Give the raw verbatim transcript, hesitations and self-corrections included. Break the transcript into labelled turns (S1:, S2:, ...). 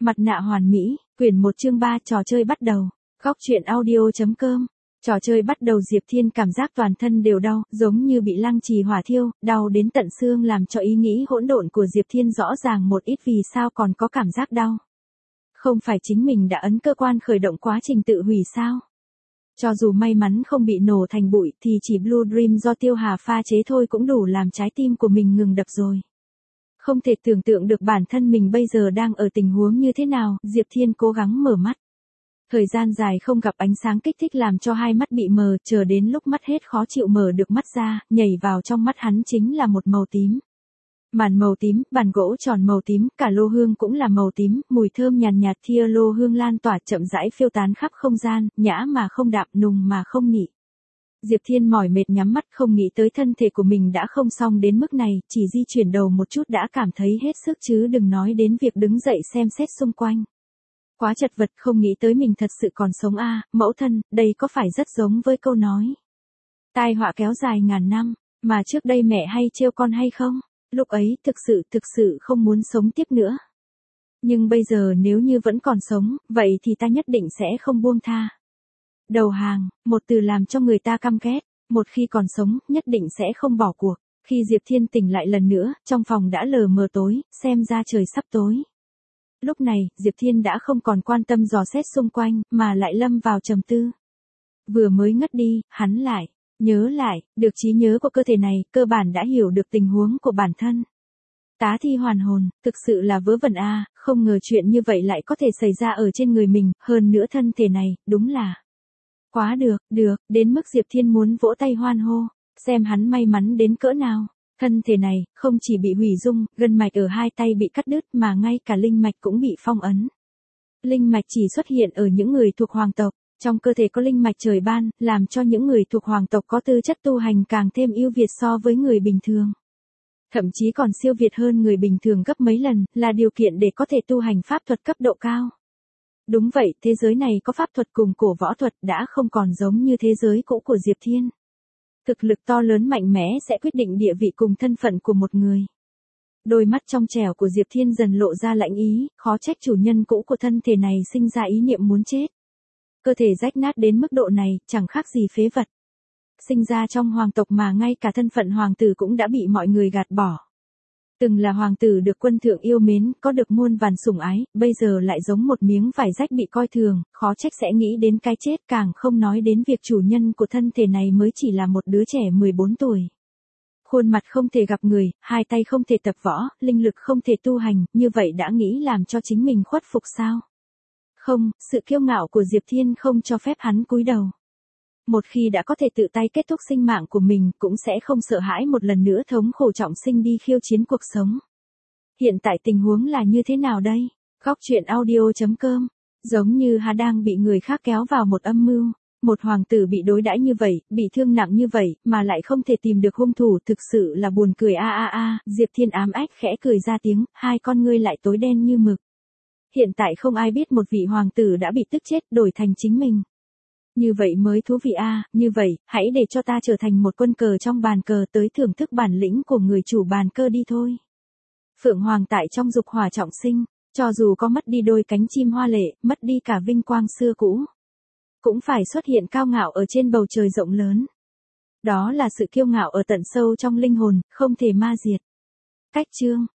S1: Mặt nạ hoàn mỹ, quyển một chương ba trò chơi bắt đầu. Góc truyện audio.com. Trò chơi bắt đầu Diệp Thiên cảm giác toàn thân đều đau, giống như bị lăng trì hỏa thiêu, đau đến tận xương làm cho ý nghĩ hỗn độn của Diệp Thiên rõ ràng một ít vì sao còn có cảm giác đau. Không phải chính mình đã ấn cơ quan khởi động quá trình tự hủy sao? Cho dù may mắn không bị nổ thành bụi thì chỉ Blue Dream do Tiêu Hà pha chế thôi cũng đủ làm trái tim của mình ngừng đập rồi. Không thể tưởng tượng được bản thân mình bây giờ đang ở tình huống như thế nào, Diệp Thiên cố gắng mở mắt. Thời gian dài không gặp ánh sáng kích thích làm cho hai mắt bị mờ, chờ đến lúc mắt hết khó chịu mở được mắt ra, nhảy vào trong mắt hắn chính là một màu tím. Màn màu tím, bàn gỗ tròn màu tím, cả lô hương cũng là màu tím, mùi thơm nhàn nhạt thia lô hương lan tỏa chậm rãi phiêu tán khắp không gian, nhã mà không đạm, nùng mà không nị. Diệp Thiên mỏi mệt nhắm mắt không nghĩ tới thân thể của mình đã không xong đến mức này, chỉ di chuyển đầu một chút đã cảm thấy hết sức chứ đừng nói đến việc đứng dậy xem xét xung quanh. Quá chật vật không nghĩ tới mình thật sự còn sống a, à, mẫu thân, đây có phải rất giống với câu nói. Tai họa kéo dài ngàn năm, mà trước đây mẹ hay trêu con hay không? Lúc ấy thực sự thực sự không muốn sống tiếp nữa. Nhưng bây giờ nếu như vẫn còn sống, vậy thì ta nhất định sẽ không buông tha. Đầu hàng, một từ làm cho người ta căm ghét, một khi còn sống, nhất định sẽ không bỏ cuộc. Khi Diệp Thiên tỉnh lại lần nữa, trong phòng đã lờ mờ tối, xem ra trời sắp tối. Lúc này, Diệp Thiên đã không còn quan tâm dò xét xung quanh, mà lại lâm vào trầm tư. Vừa mới ngất đi, hắn lại, nhớ lại, được trí nhớ của cơ thể này, cơ bản đã hiểu được tình huống của bản thân. Tá thi hoàn hồn, thực sự là vớ vẩn a, à, không ngờ chuyện như vậy lại có thể xảy ra ở trên người mình, hơn nữa thân thể này, đúng là... Quá được, được, đến mức Diệp Thiên muốn vỗ tay hoan hô, xem hắn may mắn đến cỡ nào. Thân thể này, không chỉ bị hủy dung, gân mạch ở hai tay bị cắt đứt mà ngay cả linh mạch cũng bị phong ấn. Linh mạch chỉ xuất hiện ở những người thuộc hoàng tộc, trong cơ thể có linh mạch trời ban, làm cho những người thuộc hoàng tộc có tư chất tu hành càng thêm ưu việt so với người bình thường. Thậm chí còn siêu việt hơn người bình thường gấp mấy lần, là điều kiện để có thể tu hành pháp thuật cấp độ cao. Đúng vậy, thế giới này có pháp thuật cùng cổ võ thuật đã không còn giống như thế giới cũ của Diệp Thiên. Thực lực to lớn mạnh mẽ sẽ quyết định địa vị cùng thân phận của một người. Đôi mắt trong trẻo của Diệp Thiên dần lộ ra lạnh ý, khó trách chủ nhân cũ của thân thể này sinh ra ý niệm muốn chết. Cơ thể rách nát đến mức độ này, chẳng khác gì phế vật. Sinh ra trong hoàng tộc mà ngay cả thân phận hoàng tử cũng đã bị mọi người gạt bỏ. Từng là hoàng tử được quân thượng yêu mến, có được muôn vàn sủng ái, bây giờ lại giống một miếng vải rách bị coi thường, khó trách sẽ nghĩ đến cái chết, càng không nói đến việc chủ nhân của thân thể này mới chỉ là một đứa trẻ mười bốn tuổi. Khuôn mặt không thể gặp người, hai tay không thể tập võ, linh lực không thể tu hành, như vậy đã nghĩ làm cho chính mình khuất phục sao? Không, sự kiêu ngạo của Diệp Thiên không cho phép hắn cúi đầu. Một khi đã có thể tự tay kết thúc sinh mạng của mình, cũng sẽ không sợ hãi một lần nữa thống khổ trọng sinh đi khiêu chiến cuộc sống. Hiện tại tình huống là như thế nào đây? Góc truyện audio.com. Giống như Hà đang bị người khác kéo vào một âm mưu. Một hoàng tử bị đối đãi như vậy, bị thương nặng như vậy, mà lại không thể tìm được hung thủ, thực sự là buồn cười a a a. Diệp Thiên ám ách khẽ cười ra tiếng, hai con ngươi lại tối đen như mực. Hiện tại không ai biết một vị hoàng tử đã bị tức chết đổi thành chính mình. Như vậy mới thú vị a, à, như vậy, hãy để cho ta trở thành một quân cờ trong bàn cờ tới thưởng thức bản lĩnh của người chủ bàn cờ đi thôi. Phượng Hoàng tại trong dục hỏa trọng sinh, cho dù có mất đi đôi cánh chim hoa lệ, mất đi cả vinh quang xưa cũ, cũng phải xuất hiện cao ngạo ở trên bầu trời rộng lớn. Đó là sự kiêu ngạo ở tận sâu trong linh hồn, không thể ma diệt. Cách chương